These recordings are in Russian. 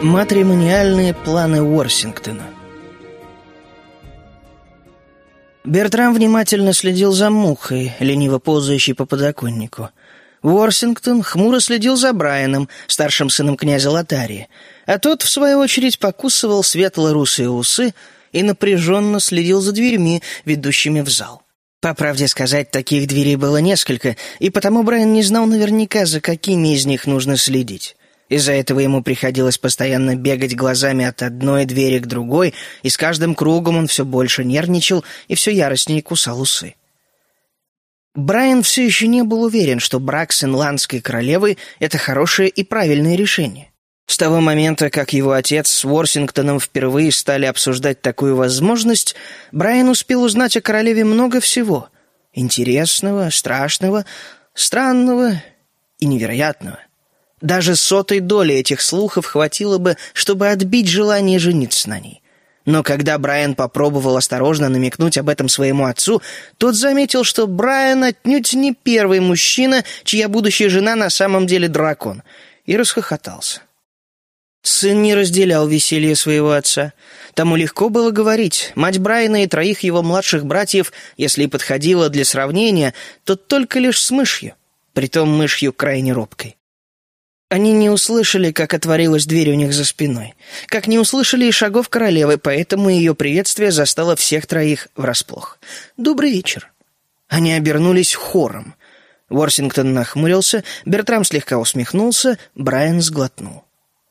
Матримониальные планы Уорсингтона. Бертрам внимательно следил за мухой, лениво ползающей по подоконнику. Уорсингтон хмуро следил за Брайаном, старшим сыном князя Лотарии, а тот, в свою очередь, покусывал светло-русые усы и напряженно следил за дверьми, ведущими в зал. По правде сказать, таких дверей было несколько, и потому Брайан не знал наверняка, за какими из них нужно следить. Из-за этого ему приходилось постоянно бегать глазами от одной двери к другой, и с каждым кругом он все больше нервничал и все яростнее кусал усы. Брайан все еще не был уверен, что брак с инландской королевой — это хорошее и правильное решение. С того момента, как его отец с Уорсингтоном впервые стали обсуждать такую возможность, Брайан успел узнать о королеве много всего — интересного, страшного, странного и невероятного. Даже 100-й доли этих слухов хватило бы, чтобы отбить желание жениться на ней. Но когда Брайан попробовал осторожно намекнуть об этом своему отцу, тот заметил, что Брайан отнюдь не первый мужчина, чья будущая жена на самом деле дракон, и расхохотался. Сын не разделял веселье своего отца. Тому легко было говорить. Мать Брайана и 3 его младших братьев, если и подходила для сравнения, то только лишь с мышью, притом мышью крайне робкой. Они не услышали, как отворилась дверь у них за спиной, как не услышали и шагов королевы, поэтому ее приветствие застало всех 3 врасплох. «Добрый вечер». Они обернулись хором. Уорсингтон нахмурился, Бертрам слегка усмехнулся, Брайан сглотнул.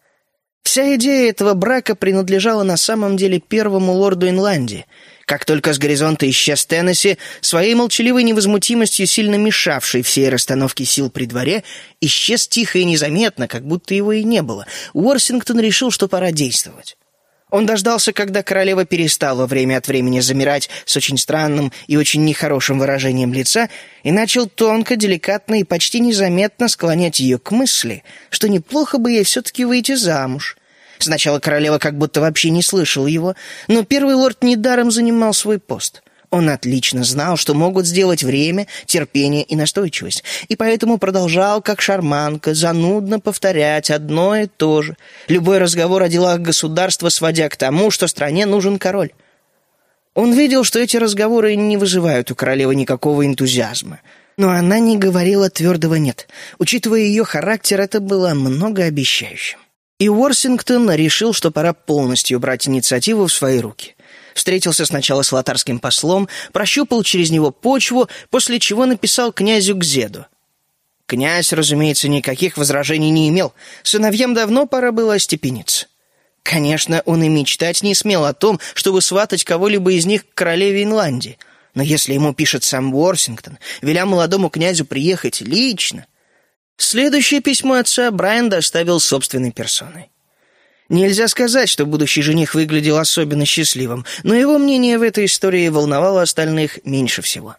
Вся идея этого брака принадлежала на самом деле первому лорду Инландии. Как только с горизонта исчез Теннесси, своей молчаливой невозмутимостью, сильно мешавшей всей расстановке сил при дворе, исчез тихо и незаметно, как будто его и не было. Уорсингтон решил, что пора действовать. Он дождался, когда королева перестала время от времени замирать с очень странным и очень нехорошим выражением лица, и начал тонко, деликатно и почти незаметно склонять ее к мысли, что неплохо бы ей все-таки выйти замуж. Сначала королева как будто вообще не слышала его, но первый лорд недаром занимал свой пост. Он отлично знал, что могут сделать время, терпение и настойчивость, и поэтому продолжал, как шарманка, занудно повторять одно и то же, любой разговор о делах государства сводя к тому, что стране нужен король. Он видел, что эти разговоры не вызывают у королевы никакого энтузиазма, но она не говорила твердого «нет». Учитывая ее характер, это было многообещающим. И Уорсингтон решил, что пора полностью брать инициативу в свои руки. Встретился сначала с лотарским послом, прощупал через него почву, после чего написал князю Гзеду. Князь, разумеется, никаких возражений не имел. Сыновьям давно пора было остепениться. Конечно, он и мечтать не смел о том, чтобы сватать кого-либо из них к королеве Инландии. Но если ему пишет сам Уорсингтон, веля молодому князю приехать лично... Следующее письмо отца Брайан доставил собственной персоной. Нельзя сказать, что будущий жених выглядел особенно счастливым, но его мнение в этой истории волновало остальных меньше всего.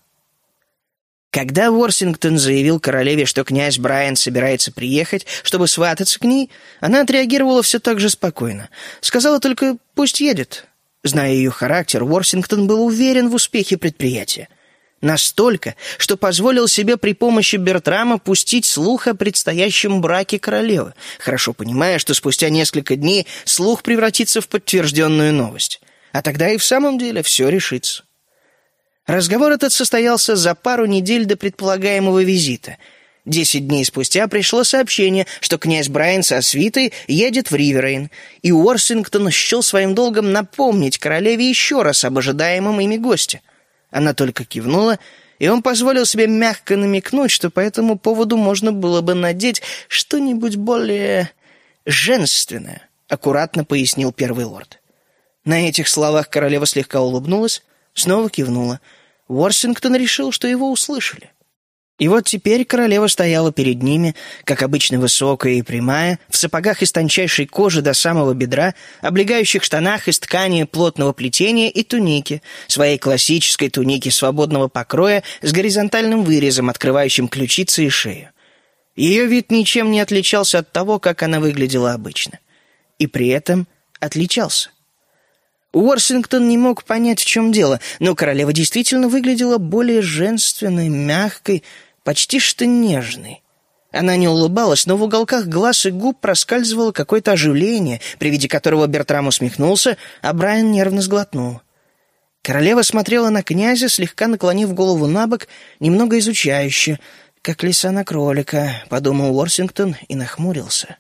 Когда Уорсингтон заявил королеве, что князь Брайан собирается приехать, чтобы свататься к ней, она отреагировала все так же спокойно. Сказала только «пусть едет». Зная ее характер, Уорсингтон был уверен в успехе предприятия. Настолько, что позволил себе при помощи Бертрама пустить слух о предстоящем браке королевы, хорошо понимая, что спустя несколько дней слух превратится в подтвержденную новость. А тогда и в самом деле все решится. Разговор этот состоялся за пару недель до предполагаемого визита. 10 дней спустя пришло сообщение, что князь Брайан со свитой едет в Риверейн, и Уорсингтон счел своим долгом напомнить королеве еще раз об ожидаемом ими госте. Она только кивнула, и он позволил себе мягко намекнуть, что по этому поводу можно было бы надеть что-нибудь более женственное, аккуратно пояснил первый лорд. На этих словах королева слегка улыбнулась, снова кивнула. Уорсингтон решил, что его услышали. И вот теперь королева стояла перед ними, как обычно высокая и прямая, в сапогах из тончайшей кожи до самого бедра, облегающих штанах из ткани плотного плетения и тунике, своей классической тунике свободного покроя с горизонтальным вырезом, открывающим ключицы и шею. Ее вид ничем не отличался от того, как она выглядела обычно. И при этом отличался. Уорсингтон не мог понять, в чем дело, но королева действительно выглядела более женственной, мягкой, почти что нежной. Она не улыбалась, но в уголках глаз и губ проскальзывало какое-то оживление, при виде которого Бертрам усмехнулся, а Брайан нервно сглотнул. Королева смотрела на князя, слегка наклонив голову на бок, немного изучающе, как лиса на кролика, подумал Уорсингтон и нахмурился.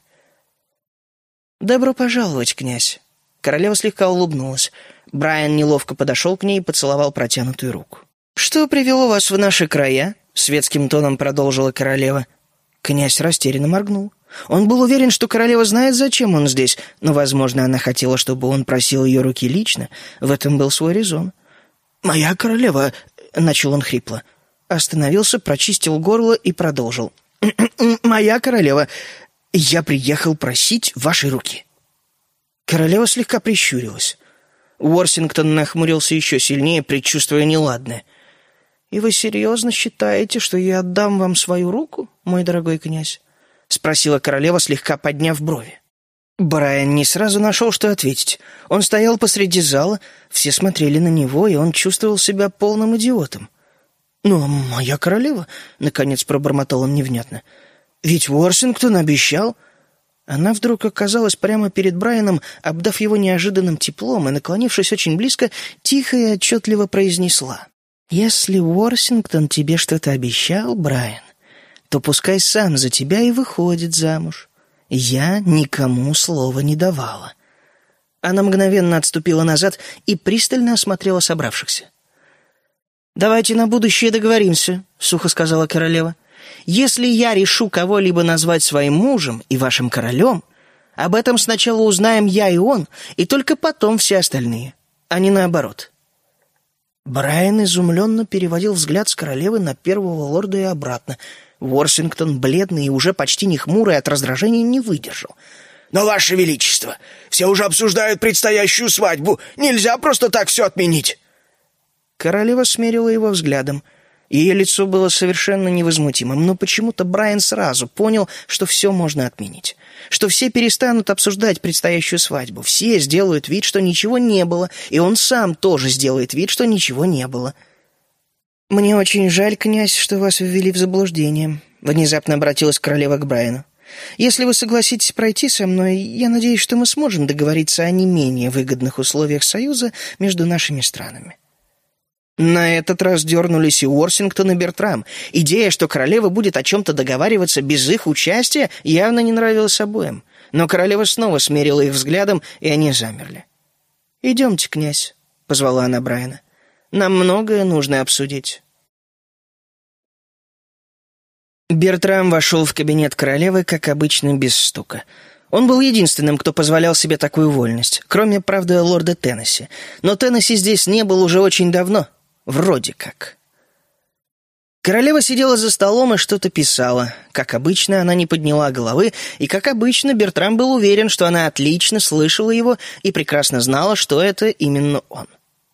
«Добро пожаловать, князь». Королева слегка улыбнулась. Брайан неловко подошел к ней и поцеловал протянутую руку. «Что привело вас в наши края?» — светским тоном продолжила королева. Князь растерянно моргнул. Он был уверен, что королева знает, зачем он здесь, но, возможно, она хотела, чтобы он просил ее руки лично. В этом был свой резон. «Моя королева...» — начал он хрипло. Остановился, прочистил горло и продолжил. «Моя королева, я приехал просить вашей руки». Королева слегка прищурилась. Уорсингтон нахмурился еще сильнее, предчувствуя неладное. «И вы серьезно считаете, что я отдам вам свою руку, мой дорогой князь?» — спросила королева, слегка подняв брови. Брайан не сразу нашел, что ответить. Он стоял посреди зала, все смотрели на него, и он чувствовал себя полным идиотом. «Ну, моя королева», — наконец пробормотал он невнятно. «Ведь Уорсингтон обещал...» Она вдруг оказалась прямо перед Брайаном, обдав его неожиданным теплом, и, наклонившись очень близко, тихо и отчетливо произнесла: «Если Уорсингтон тебе что-то обещал, Брайан, то пускай сам за тебя и выходит замуж. Я никому слова не давала». Она мгновенно отступила назад и пристально осмотрела собравшихся. «Давайте на будущее договоримся», — сухо сказала королева. «Если я решу кого-либо назвать своим мужем и вашим королем, об этом сначала узнаем я и он, и только потом все остальные, а не наоборот». Брайан изумленно переводил взгляд с королевы на первого лорда и обратно. Уорсингтон, бледный и уже почти не хмурый от раздражения, не выдержал. «Но, ваше величество, все уже обсуждают предстоящую свадьбу. Нельзя просто так все отменить». Королева смерила его взглядом. Ее лицо было совершенно невозмутимым, но почему-то Брайан сразу понял, что все можно отменить. Что все перестанут обсуждать предстоящую свадьбу. Все сделают вид, что ничего не было, и он сам тоже сделает вид, что ничего не было. «Мне очень жаль, князь, что вас ввели в заблуждение», — внезапно обратилась королева к Брайану. «Если вы согласитесь пройти со мной, я надеюсь, что мы сможем договориться о не менее выгодных условиях союза между нашими странами». На этот раз дернулись и Уорсингтон, и Бертрам. Идея, что королева будет о чем-то договариваться без их участия, явно не нравилась обоим. Но королева снова смерила их взглядом, и они замерли. «Идемте, князь», — позвала она Брайана. «Нам многое нужно обсудить». Бертрам вошел в кабинет королевы, как обычно, без стука. Он был единственным, кто позволял себе такую вольность, кроме, правда, лорда Теннесси. Но Теннесси здесь не был уже очень давно. Вроде как. Королева сидела за столом и что-то писала. Как обычно, она не подняла головы, и, как обычно, Бертрам был уверен, что она отлично слышала его и прекрасно знала, что это именно он.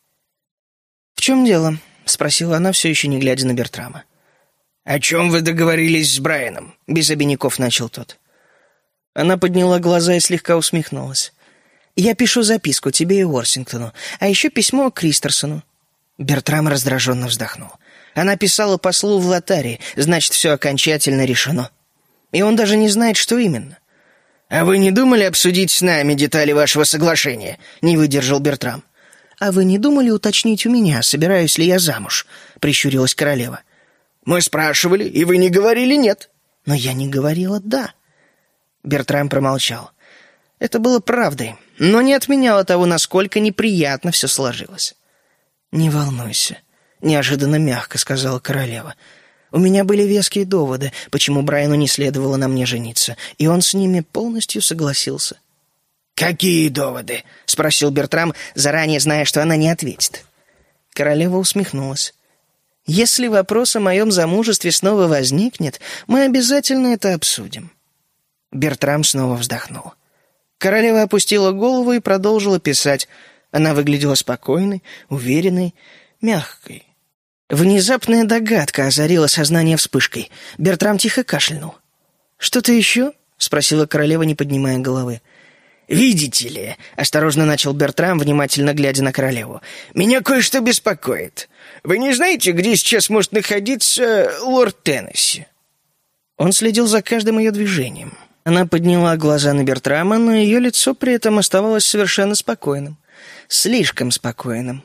«В чем дело?» — спросила она, все еще не глядя на Бертрама. «О чем вы договорились с Брайаном?» — без обиняков начал тот. Она подняла глаза и слегка усмехнулась. «Я пишу записку тебе и Уорсингтону, а еще письмо к Кристерсону». Бертрам раздраженно вздохнул. Она писала послу в Лотарии, значит, все окончательно решено. И он даже не знает, что именно. «А вы не думали обсудить с нами детали вашего соглашения?» — не выдержал Бертрам. «А вы не думали уточнить у меня, собираюсь ли я замуж?» — прищурилась королева. «Мы спрашивали, и вы не говорили «нет». «Но я не говорила «да». Бертрам промолчал. Это было правдой, но не отменяло того, насколько неприятно все сложилось. «Не волнуйся», — неожиданно мягко сказала королева. «У меня были веские доводы, почему Брайану не следовало на мне жениться, и он с ними полностью согласился». «Какие доводы?» — спросил Бертрам, заранее зная, что она не ответит. Королева усмехнулась. «Если вопрос о моем замужестве снова возникнет, мы обязательно это обсудим». Бертрам снова вздохнул. Королева опустила голову и продолжила писать. Она выглядела спокойной, уверенной, мягкой. Внезапная догадка озарила сознание вспышкой. Бертрам тихо кашлянул. «Что-то еще?» — спросила королева, не поднимая головы. «Видите ли», — осторожно начал Бертрам, внимательно глядя на королеву, «меня кое-что беспокоит. Вы не знаете, где сейчас может находиться лорд Теннесси?» Он следил за каждым ее движением. Она подняла глаза на Бертрама, но ее лицо при этом оставалось совершенно спокойным. Слишком спокойным.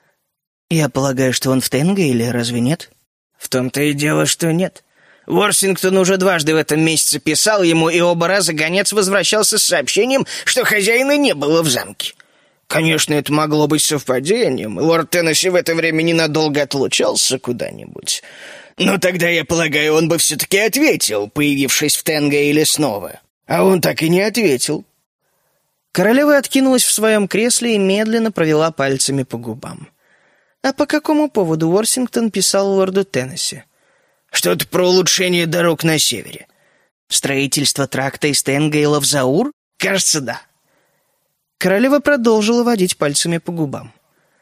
«Я полагаю, что он в Тенгейле, разве нет?» «В том-то и дело, что нет. Ворсингтон уже дважды в этом месяце писал ему, и оба раза гонец возвращался с сообщением, что хозяина не было в замке. Конечно, это могло быть совпадением. Лорд Теннесси в это время ненадолго отлучался куда-нибудь. Но тогда, я полагаю, он бы все-таки ответил, появившись в Тенгейле снова. А он так и не ответил». Королева откинулась в своем кресле и медленно провела пальцами по губам. «А по какому поводу Уорсингтон писал лорду Теннесси?» «Что-то про улучшение дорог на севере». «Строительство тракта из Тенгейла в Заур? Кажется, да». Королева продолжила водить пальцами по губам.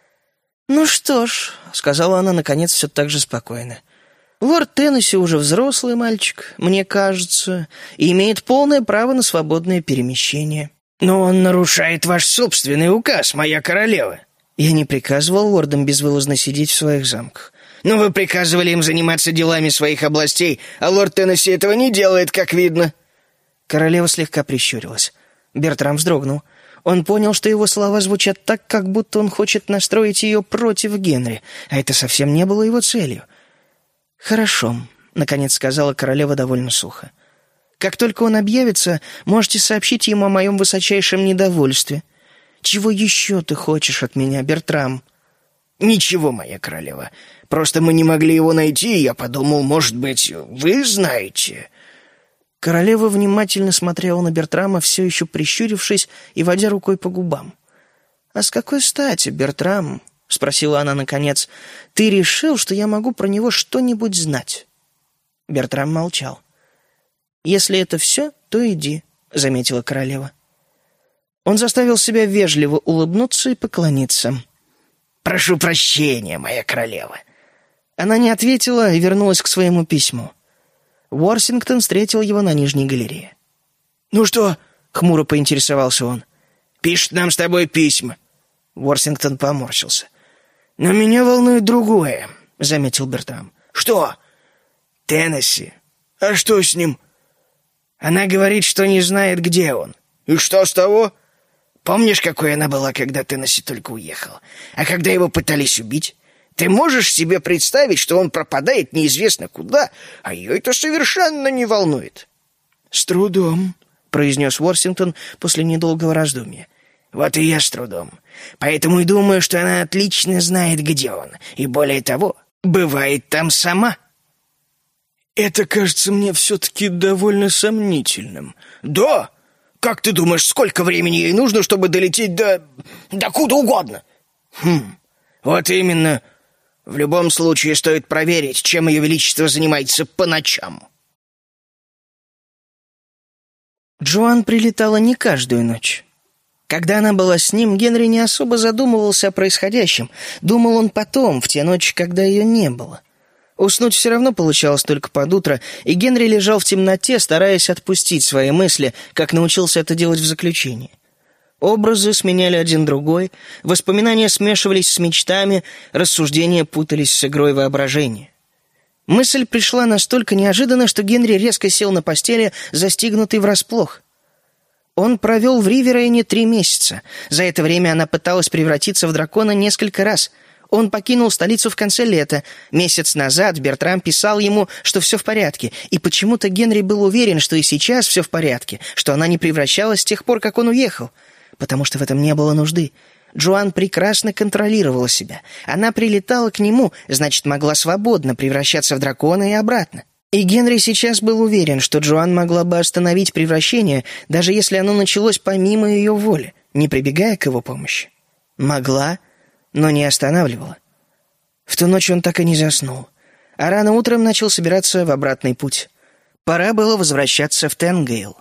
«Ну что ж», — сказала она, наконец, все так же спокойно. «Лорд Теннесси уже взрослый мальчик, мне кажется, и имеет полное право на свободное перемещение». «Но он нарушает ваш собственный указ, моя королева». «Я не приказывал лордам безвылазно сидеть в своих замках». «Но вы приказывали им заниматься делами своих областей, а лорд Теннесси этого не делает, как видно». Королева слегка прищурилась. Бертрам вздрогнул. Он понял, что его слова звучат так, как будто он хочет настроить ее против Генри, а это совсем не было его целью. «Хорошо», — наконец сказала королева довольно сухо. «Как только он объявится, можете сообщить ему о моем высочайшем недовольстве. Чего еще ты хочешь от меня, Бертрам?» «Ничего, моя королева. Просто мы не могли его найти, и я подумал, может быть, вы знаете». Королева внимательно смотрела на Бертрама, все еще прищурившись и водя рукой по губам. «А с какой стати, Бертрам?» — спросила она наконец. «Ты решил, что я могу про него что-нибудь знать?» Бертрам молчал. «Если это все, то иди», — заметила королева. Он заставил себя вежливо улыбнуться и поклониться. «Прошу прощения, моя королева». Она не ответила и вернулась к своему письму. Уорсингтон встретил его на нижней галерее. «Ну что?» — хмуро поинтересовался он. «Пишет нам с тобой письма». Уорсингтон поморщился. «Но меня волнует другое», — заметил Бертрам. «Что?» «Теннесси. А что с ним?» «Она говорит, что не знает, где он». «И что с того?» «Помнишь, какой она была, когда Теннесси только уехал? А когда его пытались убить? Ты можешь себе представить, что он пропадает неизвестно куда, а ее это совершенно не волнует?» «С трудом», — произнес Уорсингтон после недолгого раздумья. «Вот и я с трудом. Поэтому и думаю, что она отлично знает, где он. И более того, бывает там сама». «Это кажется мне все-таки довольно сомнительным». «Да? Как ты думаешь, сколько времени ей нужно, чтобы долететь до куда угодно?» Вот именно. В любом случае стоит проверить, чем Ее Величество занимается по ночам». Джоан прилетала не каждую ночь. Когда она была с ним, Генри не особо задумывался о происходящем. Думал он потом, в те ночи, когда ее не было. Уснуть все равно получалось только под утро, и Генри лежал в темноте, стараясь отпустить свои мысли, как научился это делать в заключении. Образы сменяли один другой, воспоминания смешивались с мечтами, рассуждения путались с игрой воображения. Мысль пришла настолько неожиданно, что Генри резко сел на постели, застигнутый врасплох. Он провел в Риверейне 3 месяца. За это время она пыталась превратиться в дракона несколько раз. Он покинул столицу в конце лета. Месяц назад Бертрам писал ему, что все в порядке, и почему-то Генри был уверен, что и сейчас все в порядке, что она не превращалась с тех пор, как он уехал. Потому что в этом не было нужды. Джоан прекрасно контролировала себя. Она прилетала к нему, значит, могла свободно превращаться в дракона и обратно. И Генри сейчас был уверен, что Джоан могла бы остановить превращение, даже если оно началось помимо ее воли, не прибегая к его помощи. Могла, но не останавливала. В ту ночь он так и не заснул, а рано утром начал собираться в обратный путь. Пора было возвращаться в Тенгейл.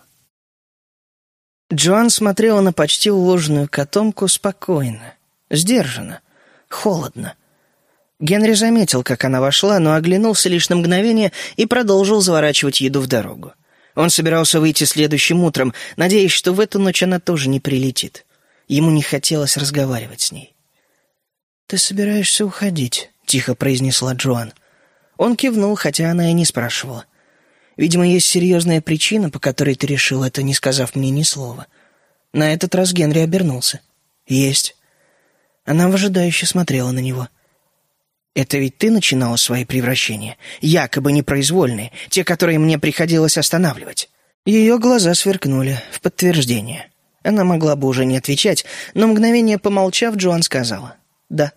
Джоан смотрела на почти уложенную котомку спокойно, сдержанно, холодно. Генри заметил, как она вошла, но оглянулся лишь на мгновение и продолжил заворачивать еду в дорогу. Он собирался выйти следующим утром, надеясь, что в эту ночь она тоже не прилетит. Ему не хотелось разговаривать с ней. «Ты собираешься уходить?» — тихо произнесла Джоан. Он кивнул, хотя она и не спрашивала. Видимо, есть серьезная причина, по которой ты решил это, не сказав мне ни слова. На этот раз Генри обернулся. Есть. Она выжидающе смотрела на него. Это ведь ты начинала свои превращения, якобы непроизвольные, те, которые мне приходилось останавливать. Ее глаза сверкнули в подтверждение. Она могла бы уже не отвечать, но мгновение помолчав, Джоан сказала «да».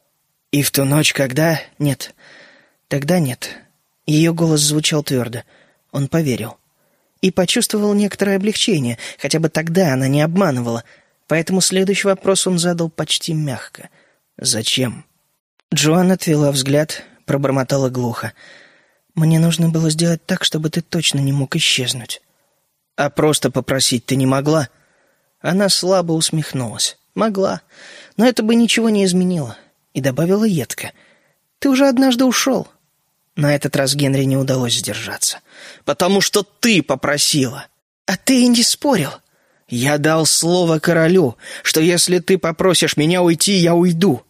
И в ту ночь, когда... Нет. Тогда нет. Ее голос звучал твердо. Он поверил. И почувствовал некоторое облегчение, хотя бы тогда она не обманывала. Поэтому следующий вопрос он задал почти мягко. «Зачем?» Джоан отвела взгляд, пробормотала глухо. «Мне нужно было сделать так, чтобы ты точно не мог исчезнуть». «А просто попросить ты не могла?» Она слабо усмехнулась. «Могла, но это бы ничего не изменило». И добавила едко. «Ты уже однажды ушел». На этот раз Генри не удалось сдержаться. «Потому что ты попросила». «А ты и не спорил». «Я дал слово королю, что если ты попросишь меня уйти, я уйду».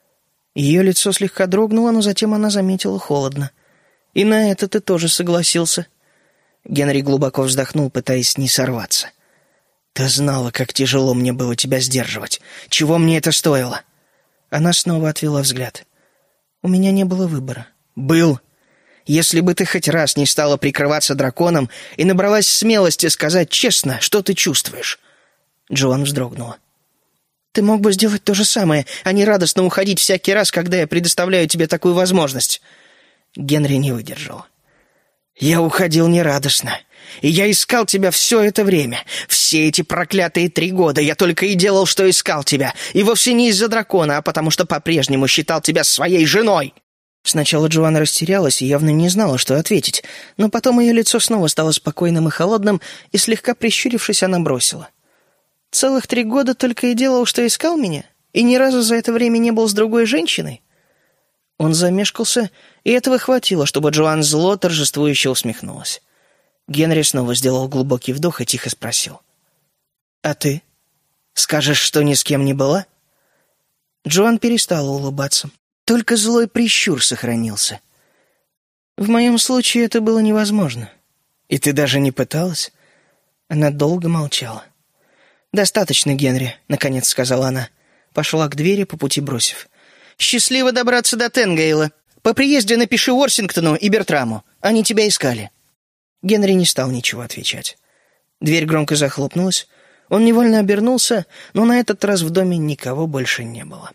Ее лицо слегка дрогнуло, но затем она заметила холодно. «И на это ты тоже согласился». Генри глубоко вздохнул, пытаясь не сорваться. «Ты знала, как тяжело мне было тебя сдерживать. Чего мне это стоило?» Она снова отвела взгляд. «У меня не было выбора». «Был. Если бы ты хоть раз не стала прикрываться драконом и набралась смелости сказать честно, что ты чувствуешь». Джоан вздрогнула. «Ты мог бы сделать то же самое, а не радостно уходить всякий раз, когда я предоставляю тебе такую возможность». Генри не выдержал. «Я уходил нерадостно. И я искал тебя все это время. Все эти проклятые 3 года я только и делал, что искал тебя. И вовсе не из-за дракона, а потому что по-прежнему считал тебя своей женой». Сначала Джоан растерялась и явно не знала, что ответить, но потом ее лицо снова стало спокойным и холодным, и слегка прищурившись, она бросила. «Целых 3 года только и делал, что искал меня? И ни разу за это время не был с другой женщиной?» Он замешкался, и этого хватило, чтобы Джоан зло торжествующе усмехнулась. Генри снова сделал глубокий вдох и тихо спросил. «А ты? Скажешь, что ни с кем не была?» Джоан перестала улыбаться. Только злой прищур сохранился. «В моем случае это было невозможно». «И ты даже не пыталась?» Она долго молчала. «Достаточно, Генри», — наконец сказала она. Пошла к двери, по пути бросив. «Счастливо добраться до Тенгейла. По приезде напиши Уорсингтону и Бертраму. Они тебя искали». Генри не стал ничего отвечать. Дверь громко захлопнулась. Он невольно обернулся, но на этот раз в доме никого больше не было.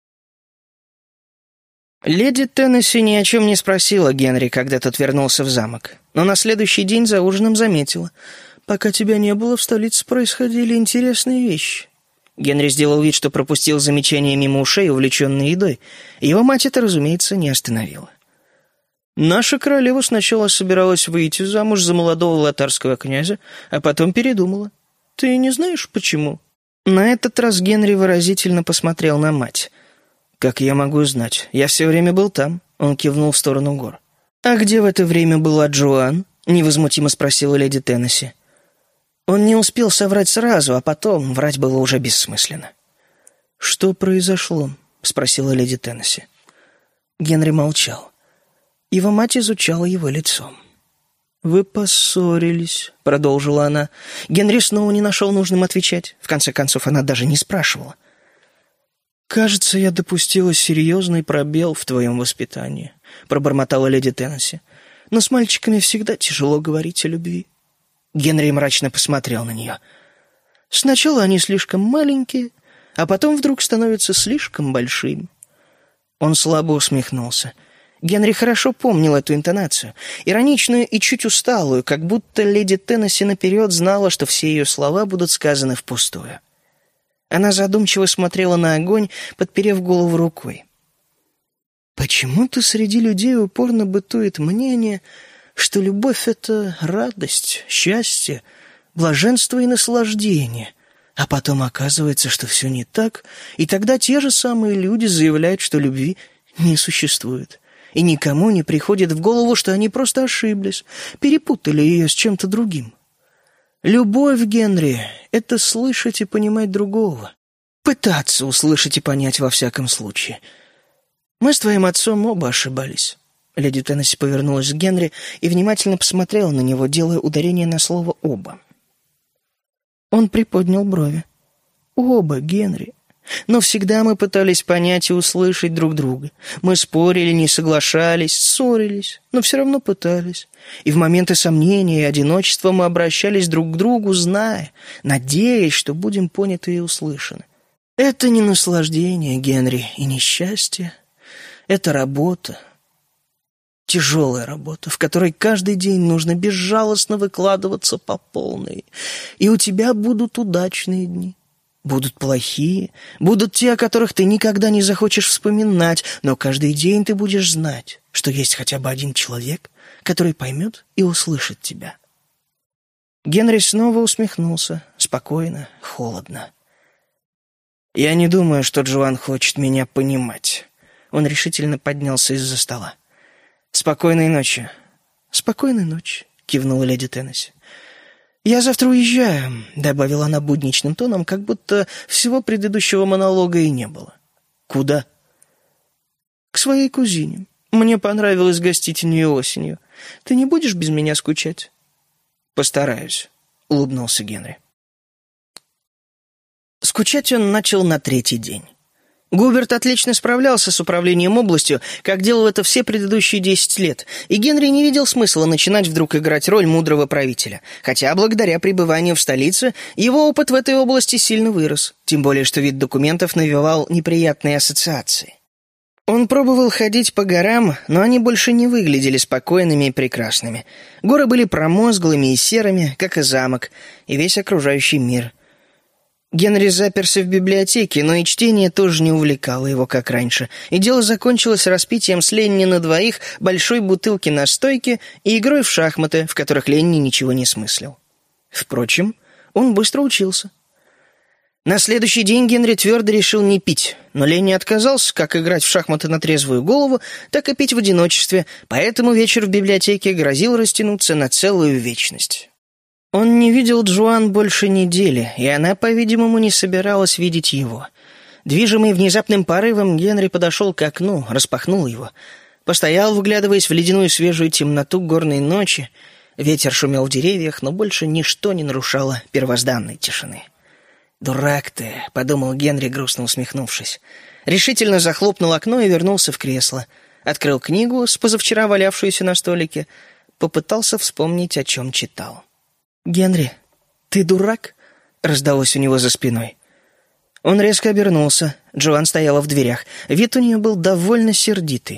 Леди Теннесси ни о чем не спросила Генри, когда тот вернулся в замок, но на следующий день за ужином заметила. «Пока тебя не было, в столице происходили интересные вещи». Генри сделал вид, что пропустил замечание мимо ушей, увлеченный едой. Его мать это, разумеется, не остановила. «Наша королева сначала собиралась выйти замуж за молодого лотарского князя, а потом передумала. Ты не знаешь, почему?» На этот раз Генри выразительно посмотрел на мать. «Как я могу знать? Я все время был там», — он кивнул в сторону гор. «А где в это время была Джоан?» — невозмутимо спросила леди Теннесси. Он не успел соврать сразу, а потом врать было уже бессмысленно. «Что произошло?» — спросила леди Теннесси. Генри молчал. Его мать изучала его лицо. «Вы поссорились», — продолжила она. Генри снова не нашел нужным отвечать. В конце концов, она даже не спрашивала. «Кажется, я допустила серьезный пробел в твоем воспитании», — пробормотала леди Теннесси. «Но с мальчиками всегда тяжело говорить о любви». Генри мрачно посмотрел на нее. «Сначала они слишком маленькие, а потом вдруг становятся слишком большими». Он слабо усмехнулся. Генри хорошо помнил эту интонацию, ироничную и чуть усталую, как будто леди Теннесси наперед знала, что все ее слова будут сказаны впустую. Она задумчиво смотрела на огонь, подперев голову рукой. «Почему-то среди людей упорно бытует мнение, что любовь — это радость, счастье, блаженство и наслаждение, а потом оказывается, что все не так, и тогда те же самые люди заявляют, что любви не существует, и никому не приходит в голову, что они просто ошиблись, перепутали ее с чем-то другим. Любовь, Генри, — это слышать и понимать другого, пытаться услышать и понять во всяком случае. Мы с твоим отцом оба ошибались. Леди Теннесси повернулась к Генри и внимательно посмотрела на него, делая ударение на слово «оба». Он приподнял брови. «Оба, Генри. Но всегда мы пытались понять и услышать друг друга. Мы спорили, не соглашались, ссорились, но все равно пытались. И в моменты сомнения и одиночества мы обращались друг к другу, зная, надеясь, что будем поняты и услышаны. Это не наслаждение, Генри, и не счастье. Это работа. Тяжелая работа, в которой каждый день нужно безжалостно выкладываться по полной. И у тебя будут удачные дни. Будут плохие, будут те, о которых ты никогда не захочешь вспоминать, но каждый день ты будешь знать, что есть хотя бы один человек, который поймет и услышит тебя». Генри снова усмехнулся, спокойно, холодно. «Я не думаю, что Джоан хочет меня понимать». Он решительно поднялся из-за стола. «Спокойной ночи». «Спокойной ночи», — кивнула леди Теннесси. «Я завтра уезжаю», — добавила она будничным тоном, как будто всего предыдущего монолога и не было. «Куда?» «К своей кузине. Мне понравилось гостить у нее осенью. Ты не будешь без меня скучать?» «Постараюсь», — улыбнулся Генри. Скучать он начал на третий день. Губерт отлично справлялся с управлением областью, как делал это все предыдущие 10 лет, и Генри не видел смысла начинать вдруг играть роль мудрого правителя, хотя благодаря пребыванию в столице его опыт в этой области сильно вырос, тем более что вид документов навевал неприятные ассоциации. Он пробовал ходить по горам, но они больше не выглядели спокойными и прекрасными. Горы были промозглыми и серыми, как и замок, и весь окружающий мир. Генри заперся в библиотеке, но и чтение тоже не увлекало его, как раньше, и дело закончилось распитием с Ленни на двоих большой бутылки настойки и игрой в шахматы, в которых Ленни ничего не смыслил. Впрочем, он быстро учился. На следующий день Генри твердо решил не пить, но Ленни отказался как играть в шахматы на трезвую голову, так и пить в одиночестве, поэтому вечер в библиотеке грозил растянуться на целую вечность. Он не видел Джоан больше недели, и она, по-видимому, не собиралась видеть его. Движимый внезапным порывом, Генри подошел к окну, распахнул его. Постоял, вглядываясь в ледяную свежую темноту горной ночи. Ветер шумел в деревьях, но больше ничто не нарушало первозданной тишины. «Дурак ты», — подумал Генри, грустно усмехнувшись. Решительно захлопнул окно и вернулся в кресло. Открыл книгу, с позавчера валявшуюся на столике. Попытался вспомнить, о чем читал. «Генри, ты дурак?» — раздалось у него за спиной. Он резко обернулся. Джоан стояла в дверях. Вид у нее был довольно сердитый.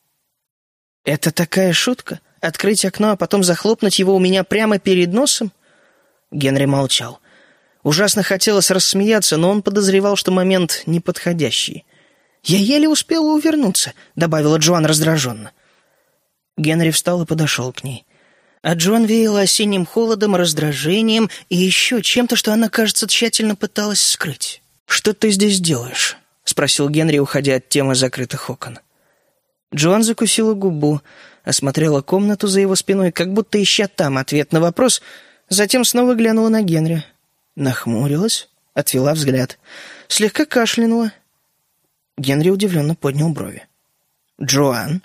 «Это такая шутка? Открыть окно, а потом захлопнуть его у меня прямо перед носом?» Генри молчал. Ужасно хотелось рассмеяться, но он подозревал, что момент неподходящий. «Я еле успела увернуться», — добавила Джоан раздраженно. Генри встал и подошел к ней. А Джоан веяла осенним холодом, раздражением и еще чем-то, что она, кажется, тщательно пыталась скрыть. «Что ты здесь делаешь?» — спросил Генри, уходя от темы закрытых окон. Джоан закусила губу, осмотрела комнату за его спиной, как будто ища там ответ на вопрос, затем снова глянула на Генри. Нахмурилась, отвела взгляд, слегка кашлянула. Генри удивленно поднял брови. «Джоан?»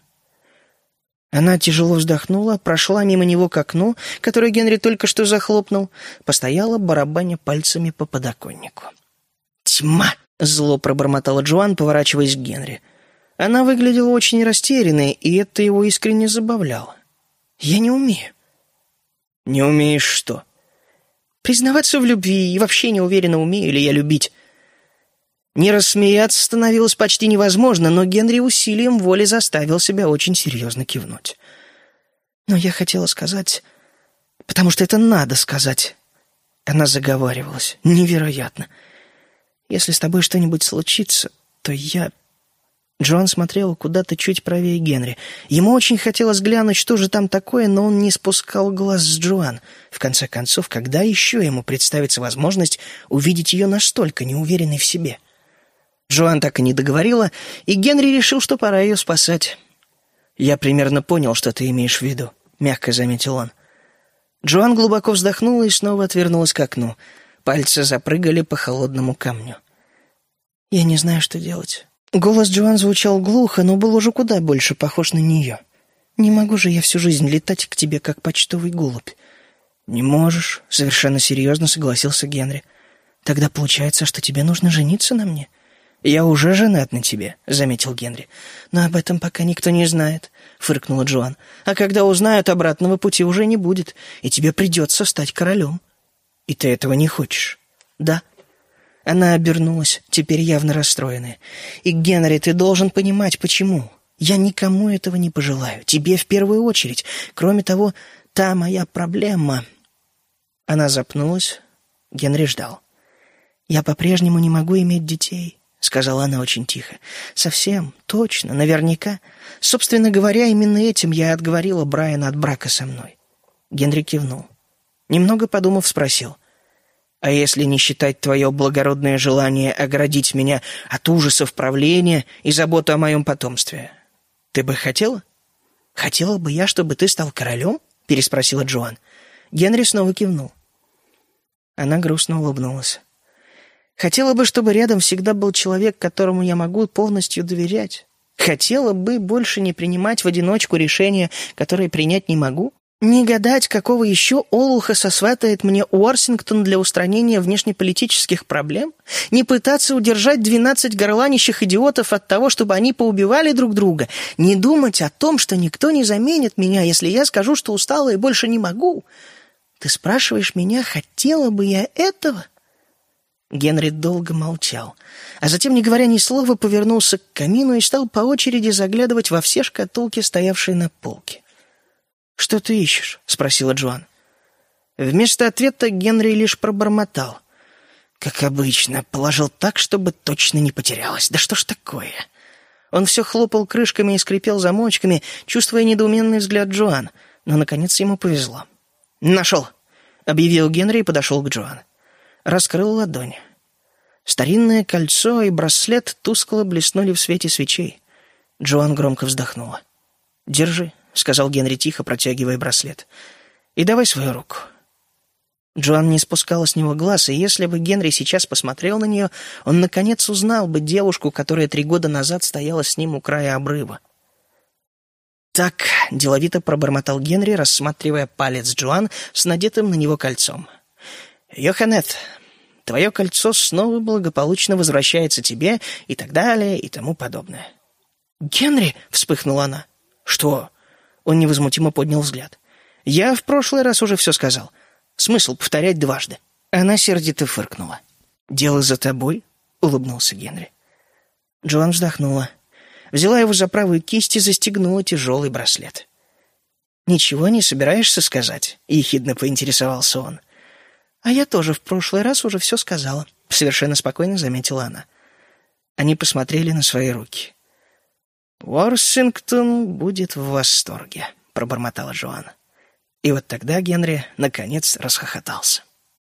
Она тяжело вздохнула, прошла мимо него к окну, которое Генри только что захлопнул, постояла, барабаня пальцами по подоконнику. «Тьма!» — зло пробормотала Джоан, поворачиваясь к Генри. Она выглядела очень растерянной, и это его искренне забавляло. «Я не умею». «Не умеешь что?» «Признаваться в любви, и вообще не уверена, умею ли я любить». Не рассмеяться становилось почти невозможно, но Генри усилием воли заставил себя очень серьезно кивнуть. «Но я хотела сказать, потому что это надо сказать». Она заговаривалась. «Невероятно. Если с тобой что-нибудь случится, то я...» Джоан смотрела куда-то чуть правее Генри. Ему очень хотелось глянуть, что же там такое, но он не спускал глаз с Джоан. В конце концов, когда еще ему представится возможность увидеть ее настолько неуверенной в себе? Джоан так и не договорила, и Генри решил, что пора ее спасать. «Я примерно понял, что ты имеешь в виду», — мягко заметил он. Джоан глубоко вздохнула и снова отвернулась к окну. Пальцы запрыгали по холодному камню. «Я не знаю, что делать». Голос Джоан звучал глухо, но был уже куда больше похож на нее. Не могу же я всю жизнь летать к тебе, как почтовый голубь». «Не можешь», — совершенно серьезно согласился Генри. «Тогда получается, что тебе нужно жениться на мне?» «Я уже женат на тебе», — заметил Генри. «Но об этом пока никто не знает», — фыркнула Джоан. «А когда узнают, обратного пути уже не будет, и тебе придется стать королем». «И ты этого не хочешь?» «Да». Она обернулась, теперь явно расстроенная. «И, Генри, ты должен понимать, почему. Я никому этого не пожелаю, тебе в первую очередь. Кроме того, та моя проблема...» Она запнулась. Генри ждал. «Я по-прежнему не могу иметь детей», — сказала она очень тихо. «Совсем, точно, наверняка. Собственно говоря, именно этим я отговорила Брайана от брака со мной». Генри кивнул. Немного подумав, спросил. «А если не считать твое благородное желание оградить меня от ужасов правления и заботу о моем потомстве, ты бы хотела?» «Хотела бы я, чтобы ты стал королем?» — переспросила Джоан. Генри снова кивнул. Она грустно улыбнулась. «Хотела бы, чтобы рядом всегда был человек, которому я могу полностью доверять. Хотела бы больше не принимать в одиночку решения, которые принять не могу. Не гадать, какого еще олуха сосватает мне Уорсингтон для устранения внешнеполитических проблем. Не пытаться удержать 12 горланищих идиотов от того, чтобы они поубивали друг друга. Не думать о том, что никто не заменит меня, если я скажу, что устала и больше не могу. Ты спрашиваешь меня, хотела бы я этого?» Генри долго молчал, а затем, не говоря ни слова, повернулся к камину и стал по очереди заглядывать во все шкатулки, стоявшие на полке. «Что ты ищешь?» — спросила Джоан. Вместо ответа Генри лишь пробормотал. «Как обычно, положил так, чтобы точно не потерялось. Да что ж такое?» Он все хлопал крышками и скрипел замочками, чувствуя недоуменный взгляд Джоан, но, наконец, ему повезло. «Нашел!» — объявил Генри и подошел к Джоан. Раскрыл ладонь. Старинное кольцо и браслет тускло блеснули в свете свечей. Джоан громко вздохнула. «Держи», — сказал Генри тихо, протягивая браслет. «И давай свою руку». Джоан не спускала с него глаз, и если бы Генри сейчас посмотрел на нее, он, наконец, узнал бы девушку, которая 3 года назад стояла с ним у края обрыва. «Так», — деловито пробормотал Генри, рассматривая палец Джоан с надетым на него кольцом. «Йоханнет, твое кольцо снова благополучно возвращается тебе», и так далее, и тому подобное. «Генри!» — вспыхнула она. «Что?» — он невозмутимо поднял взгляд. «Я в прошлый раз уже все сказал. Смысл повторять дважды». Она сердито фыркнула. «Дело за тобой?» — улыбнулся Генри. Джоан вздохнула. Взяла его за правую кисть и застегнула тяжелый браслет. «Ничего не собираешься сказать?» — ехидно поинтересовался он. «А я тоже в прошлый раз уже все сказала», — совершенно спокойно заметила она. Они посмотрели на свои руки. «Уорсингтон будет в восторге», — пробормотала Джоан. И вот тогда Генри, наконец, расхохотался.